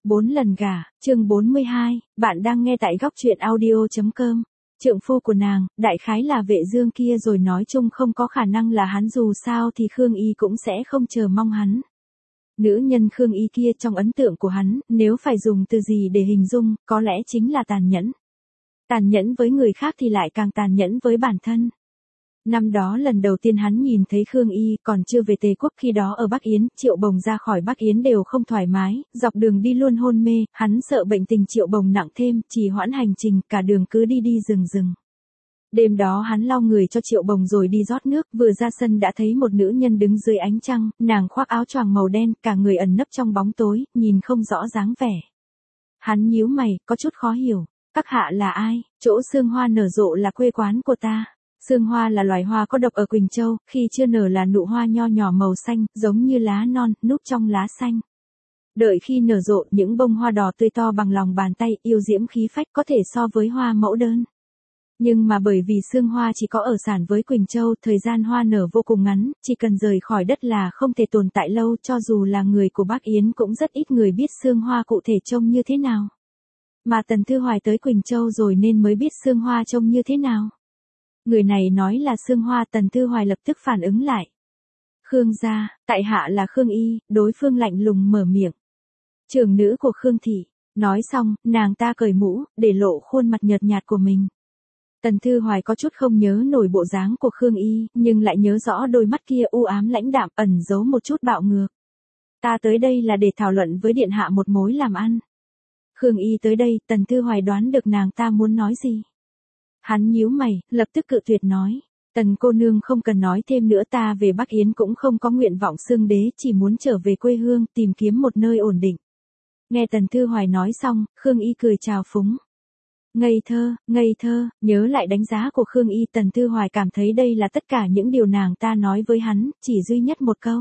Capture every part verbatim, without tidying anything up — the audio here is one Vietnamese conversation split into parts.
Bốn lần gả, chương bốn mươi hai, bạn đang nghe tại góc truyện audio.com. Trượng phu của nàng, đại khái là Vệ Dương kia rồi, nói chung không có khả năng là hắn, dù sao thì Khương Y cũng sẽ không chờ mong hắn. Nữ nhân Khương Y kia trong ấn tượng của hắn, nếu phải dùng từ gì để hình dung, có lẽ chính là tàn nhẫn. Tàn nhẫn với người khác thì lại càng tàn nhẫn với bản thân. Năm đó lần đầu tiên hắn nhìn thấy Khương Y còn chưa về Tề Quốc, khi đó ở Bắc Yến, Triệu Bồng ra khỏi Bắc Yến đều không thoải mái, dọc đường đi luôn hôn mê, hắn sợ bệnh tình Triệu Bồng nặng thêm, trì hoãn hành trình, cả đường cứ đi đi dừng dừng. Đêm đó hắn lau người cho Triệu Bồng rồi đi rót nước, vừa ra sân đã thấy một nữ nhân đứng dưới ánh trăng, nàng khoác áo choàng màu đen, cả người ẩn nấp trong bóng tối, nhìn không rõ dáng vẻ. Hắn nhíu mày, có chút khó hiểu, các hạ là ai? Chỗ sương hoa nở rộ là quê quán của ta. Sương hoa là loài hoa có độc ở Quỳnh Châu, khi chưa nở là nụ hoa nho nhỏ màu xanh, giống như lá non, núp trong lá xanh. Đợi khi nở rộ, những bông hoa đỏ tươi to bằng lòng bàn tay, yêu diễm khí phách, có thể so với hoa mẫu đơn. Nhưng mà bởi vì sương hoa chỉ có ở sản với Quỳnh Châu, thời gian hoa nở vô cùng ngắn, chỉ cần rời khỏi đất là không thể tồn tại lâu, cho dù là người của Bắc Yến cũng rất ít người biết sương hoa cụ thể trông như thế nào. Mà Tần Thư Hoài tới Quỳnh Châu rồi nên mới biết sương hoa trông như thế nào. Người này nói là sương hoa, Tần Thư Hoài lập tức phản ứng lại. Khương gia, tại hạ là Khương Y, đối phương lạnh lùng mở miệng. Trưởng nữ của Khương thị. Nói xong, nàng ta cởi mũ, để lộ khuôn mặt nhợt nhạt của mình. Tần Thư Hoài có chút không nhớ nổi bộ dáng của Khương Y, nhưng lại nhớ rõ đôi mắt kia u ám lãnh đạm, ẩn giấu một chút bạo ngược. Ta tới đây là để thảo luận với điện hạ một mối làm ăn. Khương Y tới đây, Tần Thư Hoài đoán được nàng ta muốn nói gì. Hắn nhíu mày, lập tức cự tuyệt nói. Tần cô nương không cần nói thêm nữa, ta về Bắc Yến cũng không có nguyện vọng xưng đế, chỉ muốn trở về quê hương, tìm kiếm một nơi ổn định. Nghe Tần Thư Hoài nói xong, Khương Y cười chào phúng. Ngây thơ, ngây thơ, nhớ lại đánh giá của Khương Y, Tần Thư Hoài cảm thấy đây là tất cả những điều nàng ta nói với hắn, chỉ duy nhất một câu.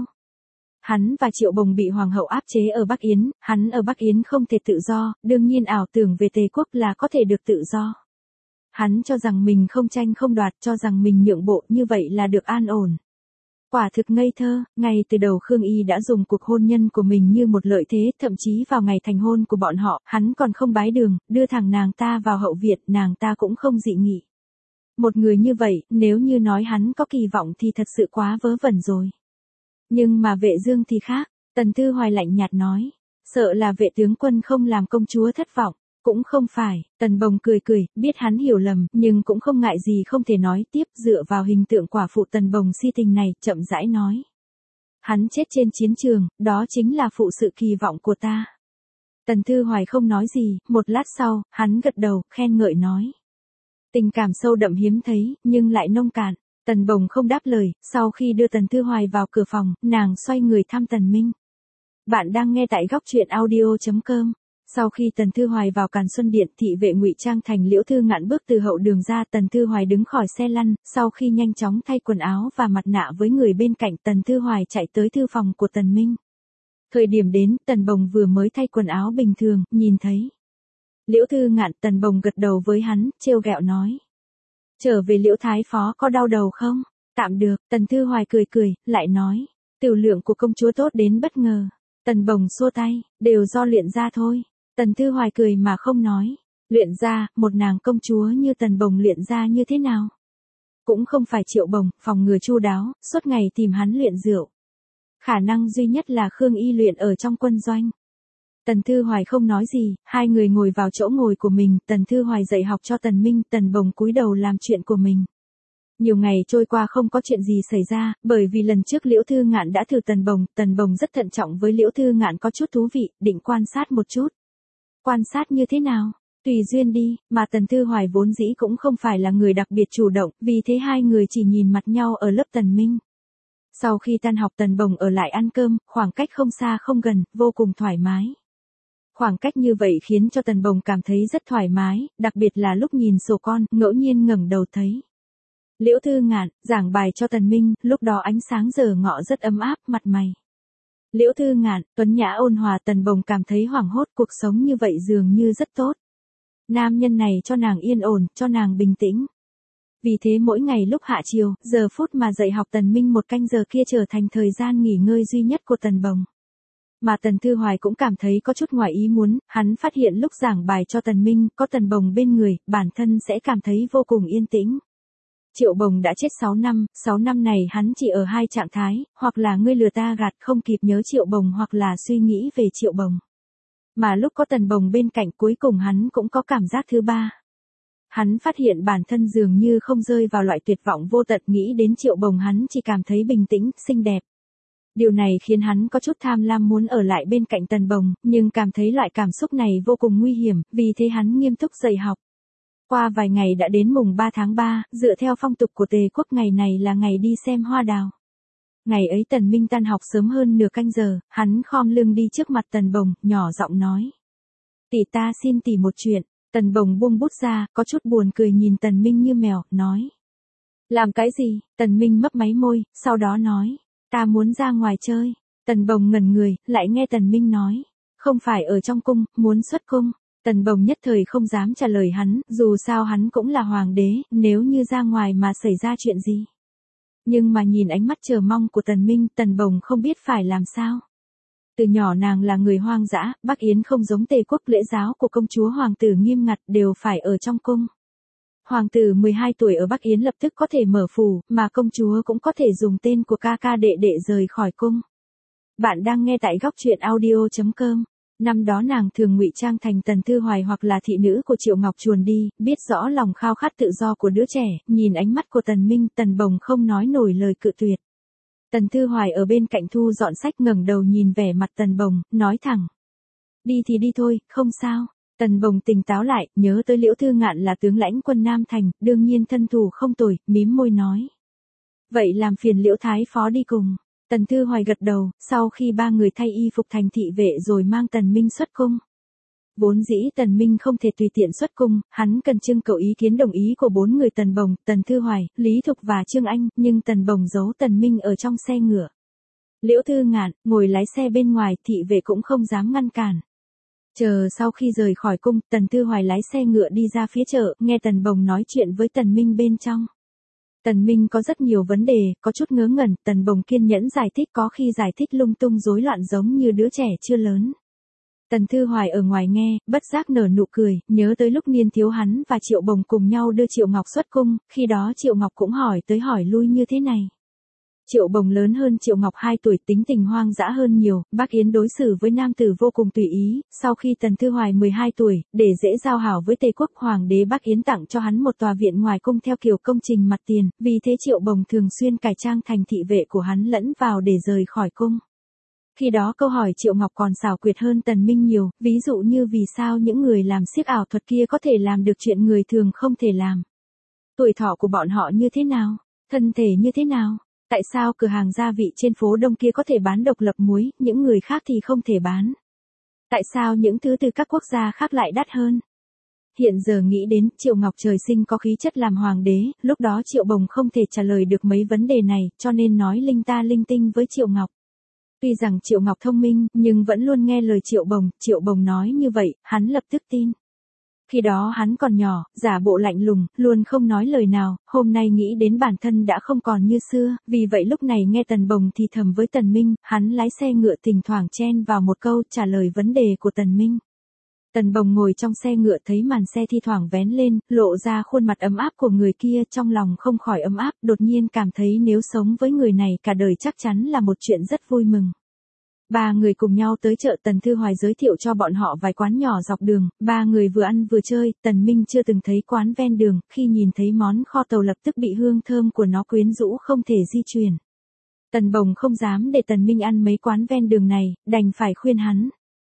Hắn và Triệu Bồng bị hoàng hậu áp chế ở Bắc Yến, hắn ở Bắc Yến không thể tự do, đương nhiên ảo tưởng về Tề Quốc là có thể được tự do. Hắn cho rằng mình không tranh không đoạt, cho rằng mình nhượng bộ, như vậy là được an ổn. Quả thực ngây thơ, ngay từ đầu Khương Y đã dùng cuộc hôn nhân của mình như một lợi thế, thậm chí vào ngày thành hôn của bọn họ, hắn còn không bái đường, đưa thẳng nàng ta vào hậu viện, nàng ta cũng không dị nghị. Một người như vậy, nếu như nói hắn có kỳ vọng thì thật sự quá vớ vẩn rồi. Nhưng mà Vệ Dương thì khác, Tần Thư Hoài lạnh nhạt nói, sợ là Vệ tướng quân không làm công chúa thất vọng. Cũng không phải, Tần Bồng cười cười, biết hắn hiểu lầm, nhưng cũng không ngại gì không thể nói tiếp, dựa vào hình tượng quả phụ Tần Bồng si tình này, chậm rãi nói. Hắn chết trên chiến trường, đó chính là phụ sự kỳ vọng của ta. Tần Thư Hoài không nói gì, một lát sau, hắn gật đầu, khen ngợi nói. Tình cảm sâu đậm hiếm thấy, nhưng lại nông cạn. Tần Bồng không đáp lời, sau khi đưa Tần Thư Hoài vào cửa phòng, nàng xoay người thăm Tần Minh. Bạn đang nghe tại góc truyện audio.com. Sau khi Tần Thư Hoài vào Càn Xuân Điện, thị vệ ngụy trang thành Liễu Thư Ngạn bước từ hậu đường ra, Tần Thư Hoài đứng khỏi xe lăn, sau khi nhanh chóng thay quần áo và mặt nạ với người bên cạnh, Tần Thư Hoài chạy tới thư phòng của Tần Minh. Thời điểm đến, Tần Bồng vừa mới thay quần áo bình thường, nhìn thấy Liễu Thư Ngạn, Tần Bồng gật đầu với hắn, trêu ghẹo nói. Trở về Liễu Thái Phó có đau đầu không? Tạm được, Tần Thư Hoài cười cười, lại nói. Tiểu lượng của công chúa tốt đến bất ngờ. Tần Bồng xua tay, đều do luyện ra thôi. Tần Thư Hoài cười mà không nói. Luyện ra, một nàng công chúa như Tần Bồng luyện ra như thế nào? Cũng không phải Triệu Bồng, phòng ngừa chu đáo, suốt ngày tìm hắn luyện rượu. Khả năng duy nhất là Khương Y luyện ở trong quân doanh. Tần Thư Hoài không nói gì, hai người ngồi vào chỗ ngồi của mình, Tần Thư Hoài dạy học cho Tần Minh, Tần Bồng cúi đầu làm chuyện của mình. Nhiều ngày trôi qua không có chuyện gì xảy ra, bởi vì lần trước Liễu Thư Ngạn đã thử Tần Bồng, Tần Bồng rất thận trọng với Liễu Thư Ngạn, có chút thú vị, định quan sát một chút. Quan sát như thế nào? Tùy duyên đi, mà Tần Thư Hoài vốn dĩ cũng không phải là người đặc biệt chủ động, vì thế hai người chỉ nhìn mặt nhau ở lớp Tần Minh. Sau khi tan học, Tần Bồng ở lại ăn cơm, khoảng cách không xa không gần, vô cùng thoải mái. Khoảng cách như vậy khiến cho Tần Bồng cảm thấy rất thoải mái, đặc biệt là lúc nhìn sổ con, ngẫu nhiên ngẩng đầu thấy Liễu Thư Ngạn giảng bài cho Tần Minh, lúc đó ánh sáng giờ ngọ rất ấm áp, mặt mày Liễu Thư Ngạn tuấn nhã ôn hòa, Tần Bồng cảm thấy hoảng hốt, cuộc sống như vậy dường như rất tốt. Nam nhân này cho nàng yên ổn, cho nàng bình tĩnh. Vì thế mỗi ngày lúc hạ chiều, giờ phút mà dạy học Tần Minh một canh giờ kia trở thành thời gian nghỉ ngơi duy nhất của Tần Bồng. Mà Tần Thư Hoài cũng cảm thấy có chút ngoài ý muốn, hắn phát hiện lúc giảng bài cho Tần Minh, có Tần Bồng bên người, bản thân sẽ cảm thấy vô cùng yên tĩnh. Triệu Bồng đã chết sáu năm, sáu năm này hắn chỉ ở hai trạng thái, hoặc là ngươi lừa ta gạt không kịp nhớ Triệu Bồng hoặc là suy nghĩ về Triệu Bồng. Mà lúc có Tần Bồng bên cạnh cuối cùng hắn cũng có cảm giác thứ ba. Hắn phát hiện bản thân dường như không rơi vào loại tuyệt vọng vô tận, nghĩ đến Triệu Bồng hắn chỉ cảm thấy bình tĩnh, xinh đẹp. Điều này khiến hắn có chút tham lam muốn ở lại bên cạnh Tần Bồng, nhưng cảm thấy loại cảm xúc này vô cùng nguy hiểm, vì thế hắn nghiêm túc dạy học. Qua vài ngày đã đến mùng ba tháng ba, dựa theo phong tục của Tề quốc ngày này là ngày đi xem hoa đào. Ngày ấy Tần Minh tan học sớm hơn nửa canh giờ, hắn khom lưng đi trước mặt Tần Bồng, nhỏ giọng nói. Tỷ ta xin tỷ một chuyện. Tần Bồng buông bút ra, có chút buồn cười nhìn Tần Minh như mèo, nói. Làm cái gì? Tần Minh mấp máy môi, sau đó nói. Ta muốn ra ngoài chơi. Tần Bồng ngẩn người, lại nghe Tần Minh nói. Không phải ở trong cung, muốn xuất cung. Tần Bồng nhất thời không dám trả lời hắn, dù sao hắn cũng là hoàng đế, nếu như ra ngoài mà xảy ra chuyện gì. Nhưng mà nhìn ánh mắt chờ mong của Tần Minh, Tần Bồng không biết phải làm sao. Từ nhỏ nàng là người hoang dã, Bắc Yến không giống Tề quốc, lễ giáo của công chúa hoàng tử nghiêm ngặt, đều phải ở trong cung. Hoàng tử mười hai tuổi ở Bắc Yến lập tức có thể mở phủ, mà công chúa cũng có thể dùng tên của ca ca đệ đệ rời khỏi cung. Bạn đang nghe tại góc truyện audio chấm com. Năm đó nàng thường ngụy trang thành Tần Thư Hoài hoặc là thị nữ của Triệu Ngọc chuồn đi, biết rõ lòng khao khát tự do của đứa trẻ, nhìn ánh mắt của Tần Minh, Tần Bồng không nói nổi lời cự tuyệt. Tần Thư Hoài ở bên cạnh thu dọn sách ngẩng đầu nhìn vẻ mặt Tần Bồng, nói thẳng. Đi thì đi thôi, không sao. Tần Bồng tỉnh táo lại, nhớ tới Liễu Thư Ngạn là tướng lãnh quân Nam Thành, đương nhiên thân thủ không tồi, mím môi nói. Vậy làm phiền Liễu Thái Phó đi cùng. Tần Thư Hoài gật đầu, sau khi ba người thay y phục thành thị vệ rồi mang Tần Minh xuất cung. Vốn dĩ Tần Minh không thể tùy tiện xuất cung, hắn cần trưng cầu ý kiến đồng ý của bốn người Tần Bồng, Tần Thư Hoài, Lý Thục và Trương Anh, nhưng Tần Bồng giấu Tần Minh ở trong xe ngựa. Liễu Thư Ngạn, ngồi lái xe bên ngoài, thị vệ cũng không dám ngăn cản. Chờ sau khi rời khỏi cung, Tần Thư Hoài lái xe ngựa đi ra phía chợ, nghe Tần Bồng nói chuyện với Tần Minh bên trong. Tần Minh có rất nhiều vấn đề, có chút ngớ ngẩn, Tần Bồng kiên nhẫn giải thích, có khi giải thích lung tung rối loạn giống như đứa trẻ chưa lớn. Tần Thư Hoài ở ngoài nghe, bất giác nở nụ cười, nhớ tới lúc niên thiếu hắn và Triệu Bồng cùng nhau đưa Triệu Ngọc xuất cung, khi đó Triệu Ngọc cũng hỏi tới hỏi lui như thế này. Triệu Bồng lớn hơn Triệu Ngọc hai tuổi, tính tình hoang dã hơn nhiều, Bắc Yến đối xử với nam tử vô cùng tùy ý, sau khi Tần Thư Hoài mười hai tuổi, để dễ giao hảo với Tề quốc, hoàng đế Bắc Yến tặng cho hắn một tòa viện ngoài cung theo kiểu công trình mặt tiền, vì thế Triệu Bồng thường xuyên cải trang thành thị vệ của hắn lẫn vào để rời khỏi cung. Khi đó câu hỏi Triệu Ngọc còn xảo quyệt hơn Tần Minh nhiều, ví dụ như vì sao những người làm xiếc ảo thuật kia có thể làm được chuyện người thường không thể làm. Tuổi thọ của bọn họ như thế nào? Thân thể như thế nào? Tại sao cửa hàng gia vị trên phố Đông kia có thể bán độc lập muối, những người khác thì không thể bán? Tại sao những thứ từ các quốc gia khác lại đắt hơn? Hiện giờ nghĩ đến, Triệu Ngọc trời sinh có khí chất làm hoàng đế, lúc đó Triệu Bồng không thể trả lời được mấy vấn đề này, cho nên nói linh ta linh tinh với Triệu Ngọc. Tuy rằng Triệu Ngọc thông minh, nhưng vẫn luôn nghe lời Triệu Bồng, Triệu Bồng nói như vậy, hắn lập tức tin. Khi đó hắn còn nhỏ, giả bộ lạnh lùng, luôn không nói lời nào, hôm nay nghĩ đến bản thân đã không còn như xưa, vì vậy lúc này nghe Tần Bồng thì thầm với Tần Minh, hắn lái xe ngựa thỉnh thoảng chen vào một câu trả lời vấn đề của Tần Minh. Tần Bồng ngồi trong xe ngựa thấy màn xe thi thoảng vén lên, lộ ra khuôn mặt ấm áp của người kia, trong lòng không khỏi ấm áp, đột nhiên cảm thấy nếu sống với người này cả đời chắc chắn là một chuyện rất vui mừng. Ba người cùng nhau tới chợ, Tần Thư Hoài giới thiệu cho bọn họ vài quán nhỏ dọc đường, ba người vừa ăn vừa chơi, Tần Minh chưa từng thấy quán ven đường, khi nhìn thấy món kho tàu lập tức bị hương thơm của nó quyến rũ không thể di chuyển. Tần Bồng không dám để Tần Minh ăn mấy quán ven đường này, đành phải khuyên hắn.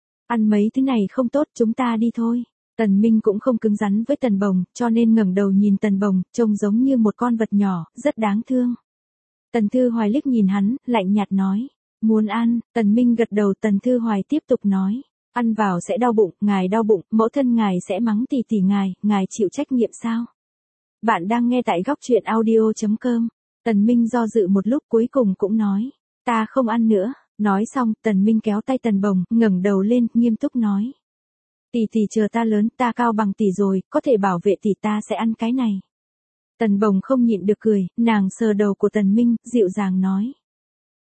Ăn mấy thứ này không tốt, chúng ta đi thôi. Tần Minh cũng không cứng rắn với Tần Bồng, cho nên ngẩng đầu nhìn Tần Bồng, trông giống như một con vật nhỏ, rất đáng thương. Tần Thư Hoài liếc nhìn hắn, lạnh nhạt nói. Muốn ăn, Tần Minh gật đầu. Tần Thư Hoài tiếp tục nói. Ăn vào sẽ đau bụng, ngài đau bụng, mẫu thân ngài sẽ mắng tỷ tỷ ngài, ngài chịu trách nhiệm sao? Bạn đang nghe tại góc truyện audio chấm com. Tần Minh do dự một lúc cuối cùng cũng nói. Ta không ăn nữa. Nói xong, Tần Minh kéo tay Tần Bồng, ngẩng đầu lên, nghiêm túc nói. Tỷ tỷ chờ ta lớn, ta cao bằng tỷ rồi, có thể bảo vệ tỷ, ta sẽ ăn cái này. Tần Bồng không nhịn được cười, nàng sờ đầu của Tần Minh, dịu dàng nói.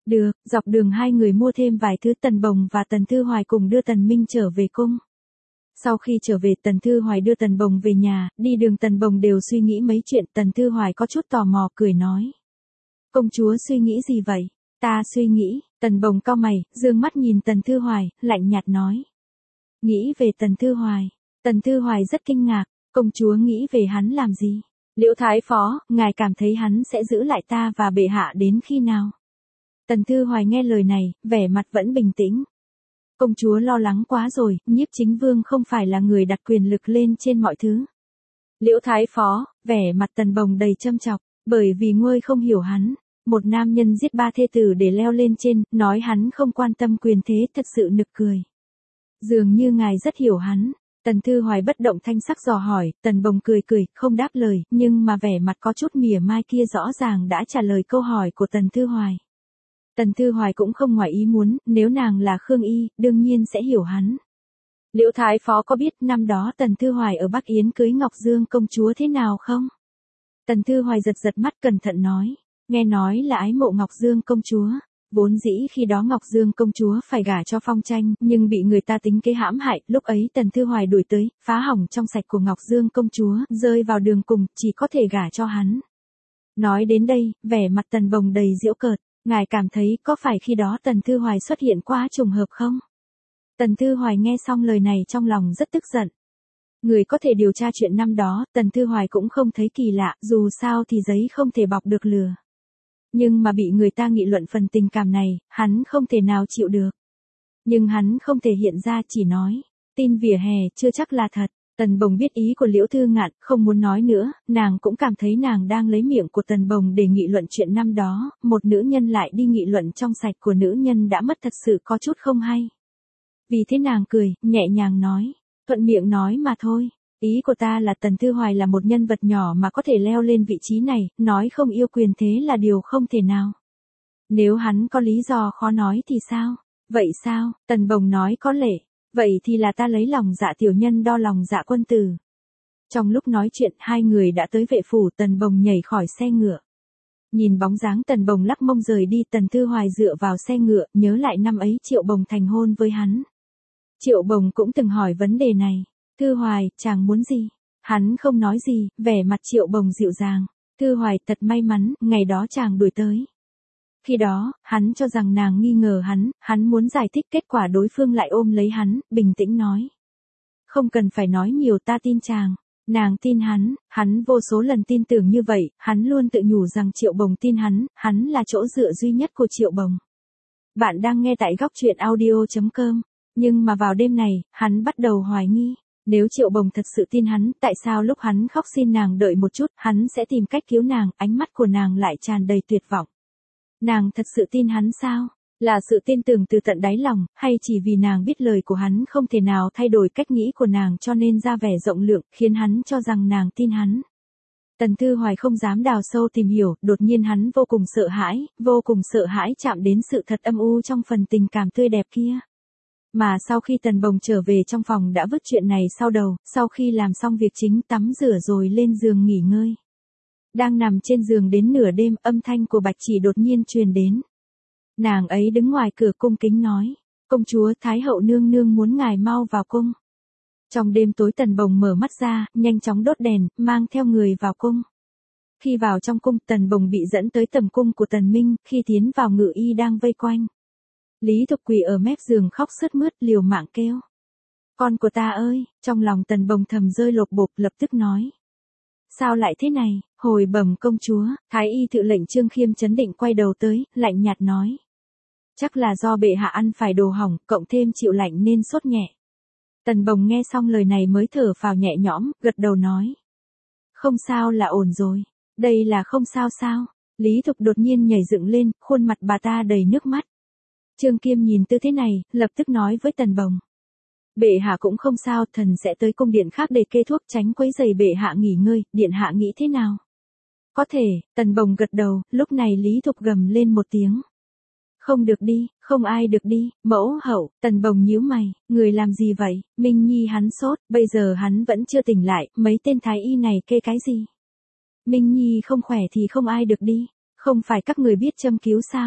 Được, dọc đường hai người mua thêm vài thứ. Tần Bồng và Tần Thư Hoài cùng đưa Tần Minh trở về cung. Sau khi trở về, Tần Thư Hoài đưa Tần Bồng về nhà, đi đường Tần Bồng đều suy nghĩ mấy chuyện. Tần Thư Hoài có chút tò mò cười nói. Công chúa suy nghĩ gì vậy? Ta suy nghĩ. Tần Bồng cau mày, dương mắt nhìn Tần Thư Hoài, lạnh nhạt nói. Nghĩ về Tần Thư Hoài. Tần Thư Hoài rất kinh ngạc. Công chúa nghĩ về hắn làm gì? Liễu Thái Phó, ngài cảm thấy hắn sẽ giữ lại ta và bệ hạ đến khi nào? Tần Thư Hoài nghe lời này, vẻ mặt vẫn bình tĩnh. Công chúa lo lắng quá rồi, Nhiếp Chính Vương không phải là người đặt quyền lực lên trên mọi thứ. Liễu Thái Phó, vẻ mặt Tần Bồng đầy châm chọc, bởi vì ngươi không hiểu hắn. Một nam nhân giết ba thê tử để leo lên trên, nói hắn không quan tâm quyền thế thật sự nực cười. Dường như ngài rất hiểu hắn. Tần Thư Hoài bất động thanh sắc dò hỏi, Tần Bồng cười cười, không đáp lời, nhưng mà vẻ mặt có chút mỉa mai kia rõ ràng đã trả lời câu hỏi của Tần Thư Hoài. Tần Thư Hoài cũng không ngoài ý muốn, nếu nàng là Khương Y, đương nhiên sẽ hiểu hắn. Liễu Thái Phó có biết năm đó Tần Thư Hoài ở Bắc Yến cưới Ngọc Dương công chúa thế nào không? Tần Thư Hoài giật giật mắt cẩn thận nói, nghe nói là ái mộ Ngọc Dương công chúa. Vốn dĩ khi đó Ngọc Dương công chúa phải gả cho Phong Tranh, nhưng bị người ta tính kế hãm hại, lúc ấy Tần Thư Hoài đuổi tới, phá hỏng trong sạch của Ngọc Dương công chúa, rơi vào đường cùng, chỉ có thể gả cho hắn. Nói đến đây, vẻ mặt Tần Bồng đầy giễu cợt, ngài cảm thấy có phải khi đó Tần Thư Hoài xuất hiện quá trùng hợp không? Tần Thư Hoài nghe xong lời này trong lòng rất tức giận. Người có thể điều tra chuyện năm đó, Tần Thư Hoài cũng không thấy kỳ lạ, dù sao thì giấy không thể bọc được lửa. Nhưng mà bị người ta nghị luận phần tình cảm này, hắn không thể nào chịu được. Nhưng hắn không thể hiện ra, chỉ nói, tin vỉa hè chưa chắc là thật. Tần Bồng biết ý của Liễu Thư Ngạn, không muốn nói nữa, nàng cũng cảm thấy nàng đang lấy miệng của Tần Bồng để nghị luận chuyện năm đó, một nữ nhân lại đi nghị luận trong sạch của nữ nhân đã mất thật sự có chút không hay. Vì thế nàng cười, nhẹ nhàng nói, thuận miệng nói mà thôi. Ý của ta là Tần Thư Hoài là một nhân vật nhỏ mà có thể leo lên vị trí này, nói không yêu quyền thế là điều không thể nào. Nếu hắn có lý do khó nói thì sao? Vậy sao? Tần Bồng nói có lệ. Vậy thì là ta lấy lòng dạ tiểu nhân đo lòng dạ quân tử. Trong lúc nói chuyện, hai người đã tới vệ phủ. Tần Bồng nhảy khỏi xe ngựa. Nhìn bóng dáng Tần Bồng lắc mông rời đi, Tần Thư Hoài dựa vào xe ngựa, nhớ lại năm ấy Triệu Bồng thành hôn với hắn. Triệu Bồng cũng từng hỏi vấn đề này. Thư Hoài, chàng muốn gì? Hắn không nói gì, vẻ mặt Triệu Bồng dịu dàng. Thư Hoài, thật may mắn, ngày đó chàng đuổi tới. Khi đó, hắn cho rằng nàng nghi ngờ hắn, hắn muốn giải thích, kết quả đối phương lại ôm lấy hắn, bình tĩnh nói. Không cần phải nói nhiều, ta tin chàng. Nàng tin hắn, hắn vô số lần tin tưởng như vậy, hắn luôn tự nhủ rằng Triệu Bồng tin hắn, hắn là chỗ dựa duy nhất của Triệu Bồng. Bạn đang nghe tại góc truyện audio chấm com. Nhưng mà vào đêm này, hắn bắt đầu hoài nghi. Nếu Triệu Bồng thật sự tin hắn, tại sao lúc hắn khóc xin nàng đợi một chút, hắn sẽ tìm cách cứu nàng, ánh mắt của nàng lại tràn đầy tuyệt vọng. Nàng thật sự tin hắn sao? Là sự tin tưởng từ tận đáy lòng, hay chỉ vì nàng biết lời của hắn không thể nào thay đổi cách nghĩ của nàng cho nên ra vẻ rộng lượng, khiến hắn cho rằng nàng tin hắn? Tần Thư Hoài không dám đào sâu tìm hiểu, đột nhiên hắn vô cùng sợ hãi, vô cùng sợ hãi chạm đến sự thật âm u trong phần tình cảm tươi đẹp kia. Mà sau khi Tần Bồng trở về trong phòng đã vứt chuyện này sau đầu, sau khi làm xong việc chính tắm rửa rồi lên giường nghỉ ngơi. Đang nằm trên giường đến nửa đêm, âm thanh của Bạch Chỉ đột nhiên truyền đến. Nàng ấy đứng ngoài cửa cung kính nói, công chúa Thái hậu nương nương muốn ngài mau vào cung. Trong đêm tối Tần Bồng mở mắt ra, nhanh chóng đốt đèn, mang theo người vào cung. Khi vào trong cung, Tần Bồng bị dẫn tới tầm cung của Tần Minh, khi tiến vào ngự y đang vây quanh. Lý Thục quỳ ở mép giường khóc sướt mướt, liều mạng kêu. Con của ta ơi, trong lòng Tần Bồng thầm rơi lột bột, lập tức nói. Sao lại thế này, hồi bẩm công chúa, Thái y thự lệnh Trương Khiêm chấn định quay đầu tới, lạnh nhạt nói. Chắc là do bệ hạ ăn phải đồ hỏng, cộng thêm chịu lạnh nên sốt nhẹ. Tần Bồng nghe xong lời này mới thở phào nhẹ nhõm, gật đầu nói. Không sao là ổn rồi, đây là không sao sao. Lý Thục đột nhiên nhảy dựng lên, khuôn mặt bà ta đầy nước mắt. Trương Kiêm nhìn tư thế này, lập tức nói với Tần Bồng. Bệ hạ cũng không sao, thần sẽ tới cung điện khác để kê thuốc tránh quấy rầy bệ hạ nghỉ ngơi, điện hạ nghĩ thế nào? Có thể, Tần Bồng gật đầu, lúc này Lý Thục gầm lên một tiếng. Không được đi, không ai được đi, mẫu hậu. Tần Bồng nhíu mày, người làm gì vậy? Minh Nhi hắn sốt, bây giờ hắn vẫn chưa tỉnh lại, mấy tên thái y này kê cái gì? Minh Nhi không khỏe thì không ai được đi, không phải các người biết châm cứu sao?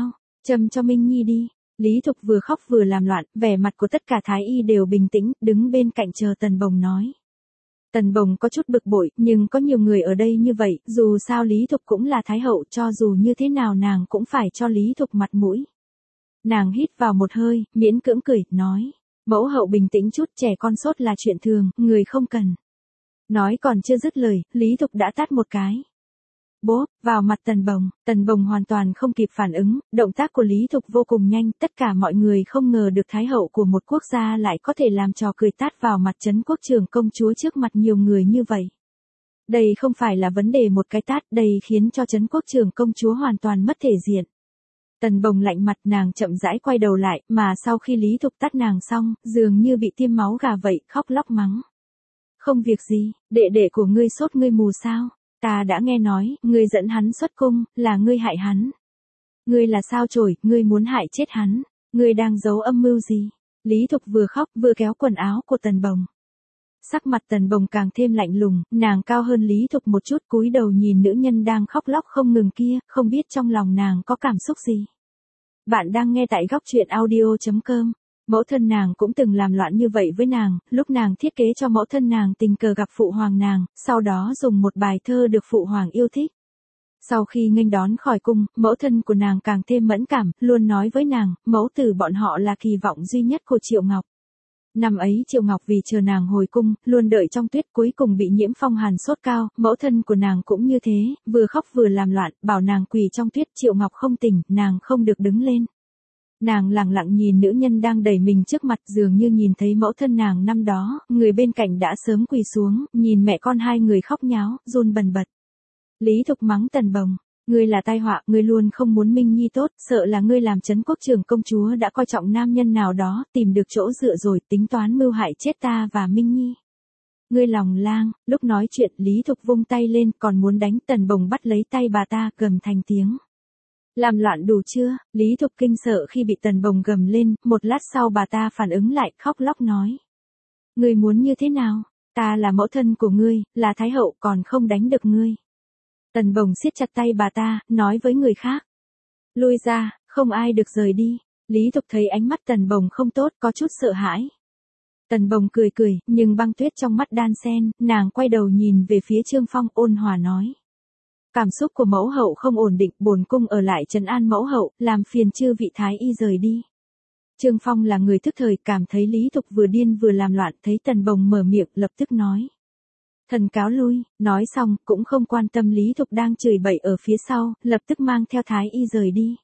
Châm cho Minh Nhi đi. Lý Thục vừa khóc vừa làm loạn, vẻ mặt của tất cả thái y đều bình tĩnh, đứng bên cạnh chờ Tần Bồng nói. Tần Bồng có chút bực bội, nhưng có nhiều người ở đây như vậy, dù sao Lý Thục cũng là thái hậu, cho dù như thế nào nàng cũng phải cho Lý Thục mặt mũi. Nàng hít vào một hơi, miễn cưỡng cười, nói. Mẫu hậu bình tĩnh chút, trẻ con sốt là chuyện thường, người không cần. Nói còn chưa dứt lời, Lý Thục đã tát một cái. Bốp, vào mặt Tần Bồng, Tần Bồng hoàn toàn không kịp phản ứng, động tác của Lý Thục vô cùng nhanh, tất cả mọi người không ngờ được thái hậu của một quốc gia lại có thể làm trò cười tát vào mặt Trấn Quốc trưởng công chúa trước mặt nhiều người như vậy. Đây không phải là vấn đề một cái tát, đây khiến cho Trấn Quốc trưởng công chúa hoàn toàn mất thể diện. Tần Bồng lạnh mặt, nàng chậm rãi quay đầu lại, mà sau khi Lý Thục tát nàng xong, dường như bị tiêm máu gà vậy, khóc lóc mắng. Không việc gì, đệ đệ của ngươi sốt ngươi mù sao? Ta đã nghe nói, ngươi dẫn hắn xuất cung, là ngươi hại hắn. Ngươi là sao chổi, ngươi muốn hại chết hắn, ngươi đang giấu âm mưu gì? Lý Thục vừa khóc vừa kéo quần áo của Tần Bồng. Sắc mặt Tần Bồng càng thêm lạnh lùng, nàng cao hơn Lý Thục một chút, cúi đầu nhìn nữ nhân đang khóc lóc không ngừng kia, không biết trong lòng nàng có cảm xúc gì. Bạn đang nghe tại góc truyện audio chấm com. Mẫu thân nàng cũng từng làm loạn như vậy với nàng, lúc nàng thiết kế cho mẫu thân nàng tình cờ gặp phụ hoàng nàng, sau đó dùng một bài thơ được phụ hoàng yêu thích. Sau khi nghênh đón khỏi cung, mẫu thân của nàng càng thêm mẫn cảm, luôn nói với nàng, mẫu tử bọn họ là kỳ vọng duy nhất của Triệu Ngọc. Năm ấy Triệu Ngọc vì chờ nàng hồi cung, luôn đợi trong tuyết, cuối cùng bị nhiễm phong hàn sốt cao, mẫu thân của nàng cũng như thế, vừa khóc vừa làm loạn, bảo nàng quỳ trong tuyết, Triệu Ngọc không tỉnh, nàng không được đứng lên. Nàng lặng lặng nhìn nữ nhân đang đẩy mình trước mặt, dường như nhìn thấy mẫu thân nàng năm đó, người bên cạnh đã sớm quỳ xuống, nhìn mẹ con hai người khóc nháo, run bần bật. Lý Thục mắng Tần Bồng, ngươi là tai họa, ngươi luôn không muốn Minh Nhi tốt, sợ là ngươi làm Trấn Quốc trưởng công chúa đã coi trọng nam nhân nào đó, tìm được chỗ dựa rồi, tính toán mưu hại chết ta và Minh Nhi. Ngươi lòng lang, lúc nói chuyện Lý Thục vung tay lên, còn muốn đánh, Tần Bồng bắt lấy tay bà ta, gầm thành tiếng. Làm loạn đủ chưa? Lý Thục kinh sợ khi bị Tần Bồng gầm lên, một lát sau bà ta phản ứng lại, khóc lóc nói. Ngươi muốn như thế nào? Ta là mẫu thân của ngươi, là thái hậu, còn không đánh được ngươi. Tần Bồng siết chặt tay bà ta, nói với người khác. Lui ra, không ai được rời đi. Lý Thục thấy ánh mắt Tần Bồng không tốt, có chút sợ hãi. Tần Bồng cười cười, nhưng băng tuyết trong mắt đan sen, nàng quay đầu nhìn về phía Trương Phong, ôn hòa nói. Cảm xúc của mẫu hậu không ổn định, bổn cung ở lại trấn an mẫu hậu, làm phiền chư vị thái y rời đi. Trương Phong là người thức thời, cảm thấy Lý Thục vừa điên vừa làm loạn, thấy Tần Bồng mở miệng, lập tức nói. Thần cáo lui, nói xong, cũng không quan tâm Lý Thục đang chửi bậy ở phía sau, lập tức mang theo thái y rời đi.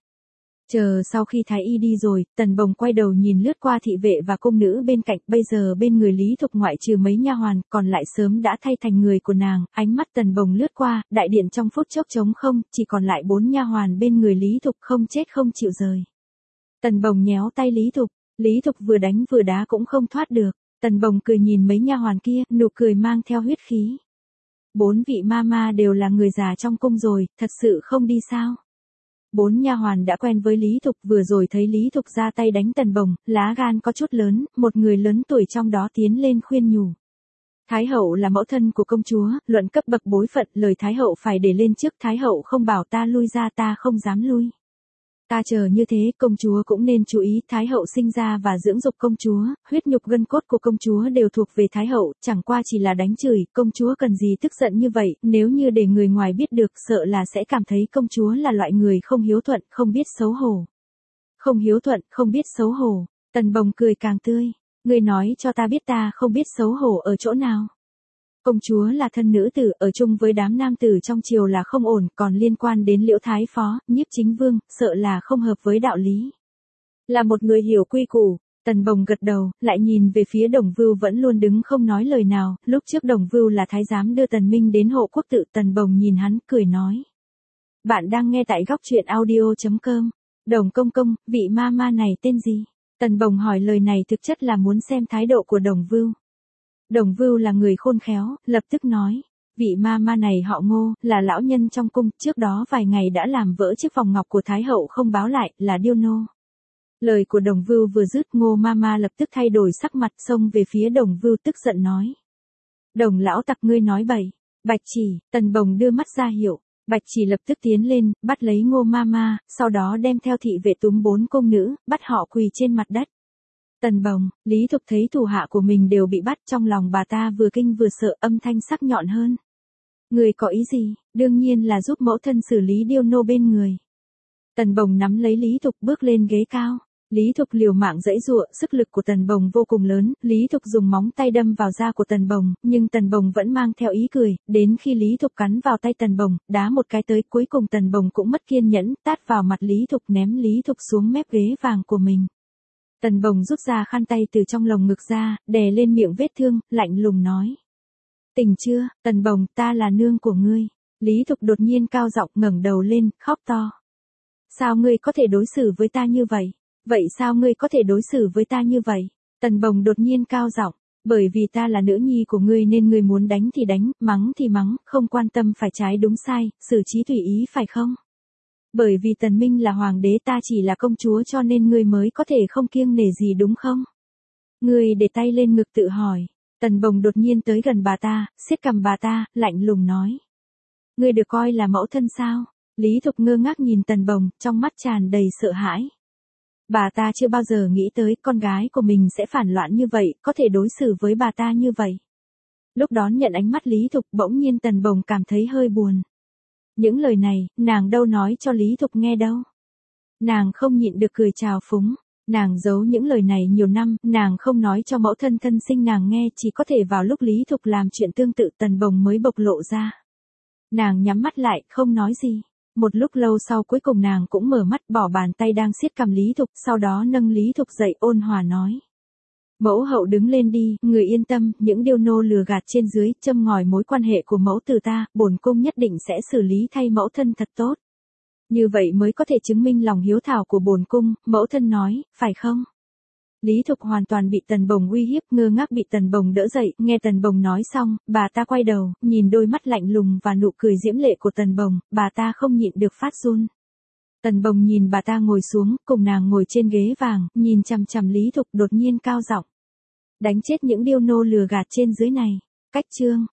Chờ sau khi thái y đi rồi, Tần Bồng quay đầu nhìn lướt qua thị vệ và cung nữ bên cạnh, bây giờ bên người Lý Thục ngoại trừ mấy nha hoàn, còn lại sớm đã thay thành người của nàng, ánh mắt Tần Bồng lướt qua, đại điện trong phút chốc trống không, chỉ còn lại bốn nha hoàn bên người Lý Thục không chết không chịu rời. Tần Bồng nhéo tay Lý Thục, Lý Thục vừa đánh vừa đá cũng không thoát được, Tần Bồng cười nhìn mấy nha hoàn kia, nụ cười mang theo huyết khí. Bốn vị ma ma đều là người già trong cung rồi, thật sự không đi sao? Bốn nha hoàn đã quen với Lý Thục, vừa rồi thấy Lý Thục ra tay đánh Tần Bồng, lá gan có chút lớn, một người lớn tuổi trong đó tiến lên khuyên nhủ. Thái hậu là mẫu thân của công chúa, luận cấp bậc bối phận, lời Thái hậu phải để lên trước, Thái hậu không bảo ta lui ra ta không dám lui. Ta chờ như thế, công chúa cũng nên chú ý, Thái hậu sinh ra và dưỡng dục công chúa, huyết nhục gân cốt của công chúa đều thuộc về Thái hậu, chẳng qua chỉ là đánh chửi, công chúa cần gì tức giận như vậy, nếu như để người ngoài biết được, sợ là sẽ cảm thấy công chúa là loại người không hiếu thuận, không biết xấu hổ. Không hiếu thuận, không biết xấu hổ, Tần Bồng cười càng tươi, ngươi nói cho ta biết ta không biết xấu hổ ở chỗ nào. Công chúa là thân nữ tử, ở chung với đám nam tử trong triều là không ổn, còn liên quan đến Liễu Thái Phó, Nhiếp Chính Vương, sợ là không hợp với đạo lý. Là một người hiểu quy củ, Tần Bồng gật đầu, lại nhìn về phía Đồng Vưu vẫn luôn đứng không nói lời nào, lúc trước Đồng Vưu là thái giám đưa Tần Minh đến hộ quốc tự, Tần Bồng nhìn hắn, cười nói. Bạn đang nghe tại góc truyện audio chấm com. Đồng công công, vị ma ma này tên gì? Tần Bồng hỏi lời này thực chất là muốn xem thái độ của Đồng Vưu. Đồng Vưu là người khôn khéo, lập tức nói, vị ma ma này họ Ngô, là lão nhân trong cung, trước đó vài ngày đã làm vỡ chiếc vòng ngọc của Thái hậu không báo lại, là điêu nô. Lời của Đồng Vưu vừa dứt, Ngô ma ma lập tức thay đổi sắc mặt, xông về phía Đồng Vưu tức giận nói. Đồng lão tặc ngươi nói bậy, bạch chỉ, Tần Bồng đưa mắt ra hiệu, Bạch Chỉ lập tức tiến lên, bắt lấy Ngô Mama, sau đó đem theo thị vệ túm bốn công nữ, bắt họ quỳ trên mặt đất. Tần Bồng, Lý Thục thấy thủ hạ của mình đều bị bắt, trong lòng bà ta vừa kinh vừa sợ, âm thanh sắc nhọn hơn. Người có ý gì? Đương nhiên là giúp mẫu thân xử lý điêu nô bên người. Tần Bồng nắm lấy Lý Thục bước lên ghế cao. Lý Thục liều mạng giãy giụa, sức lực của Tần Bồng vô cùng lớn, Lý Thục dùng móng tay đâm vào da của Tần Bồng, nhưng Tần Bồng vẫn mang theo ý cười, đến khi Lý Thục cắn vào tay Tần Bồng, đá một cái tới, cuối cùng Tần Bồng cũng mất kiên nhẫn, tát vào mặt Lý Thục, ném Lý Thục xuống mép ghế vàng của mình. Tần Bồng rút ra khăn tay từ trong lồng ngực ra, đè lên miệng vết thương, lạnh lùng nói. Tỉnh chưa, Tần Bồng, ta là nương của ngươi. Lý Thục đột nhiên cao giọng ngẩng đầu lên, khóc to. Sao ngươi có thể đối xử với ta như vậy? Vậy sao ngươi có thể đối xử với ta như vậy? Tần Bồng đột nhiên cao giọng, bởi vì ta là nữ nhi của ngươi nên ngươi muốn đánh thì đánh, mắng thì mắng, không quan tâm phải trái đúng sai, xử trí tùy ý phải không? Bởi vì Tần Minh là hoàng đế, ta chỉ là công chúa cho nên ngươi mới có thể không kiêng nể gì đúng không? Ngươi để tay lên ngực tự hỏi. Tần Bồng đột nhiên tới gần bà ta, siết cằm bà ta, lạnh lùng nói. Ngươi được coi là mẫu thân sao? Lý Thục ngơ ngác nhìn Tần Bồng, trong mắt tràn đầy sợ hãi. Bà ta chưa bao giờ nghĩ tới con gái của mình sẽ phản loạn như vậy, có thể đối xử với bà ta như vậy. Lúc đón nhận ánh mắt Lý Thục, bỗng nhiên Tần Bồng cảm thấy hơi buồn. Những lời này, nàng đâu nói cho Lý Thục nghe đâu. Nàng không nhịn được cười trào phúng. Nàng giấu những lời này nhiều năm, nàng không nói cho mẫu thân thân sinh nàng nghe, chỉ có thể vào lúc Lý Thục làm chuyện tương tự Tần Bồng mới bộc lộ ra. Nàng nhắm mắt lại, không nói gì. Một lúc lâu sau cuối cùng nàng cũng mở mắt, bỏ bàn tay đang siết cằm Lý Thục, sau đó nâng Lý Thục dậy, ôn hòa nói. Mẫu hậu đứng lên đi, người yên tâm, những điêu nô lừa gạt trên dưới, châm ngòi mối quan hệ của mẫu từ ta, bổn cung nhất định sẽ xử lý thay mẫu thân thật tốt. Như vậy mới có thể chứng minh lòng hiếu thảo của bổn cung, mẫu thân nói, phải không? Lý Thục hoàn toàn bị Tần Bồng uy hiếp, ngơ ngác bị Tần Bồng đỡ dậy, nghe Tần Bồng nói xong, bà ta quay đầu, nhìn đôi mắt lạnh lùng và nụ cười diễm lệ của Tần Bồng, bà ta không nhịn được phát run. Tần Bồng nhìn bà ta ngồi xuống, cùng nàng ngồi trên ghế vàng, nhìn chằm chằm Lý Thục, đột nhiên cao giọng. Đánh chết những điêu nô lừa gạt trên dưới này. Cách chương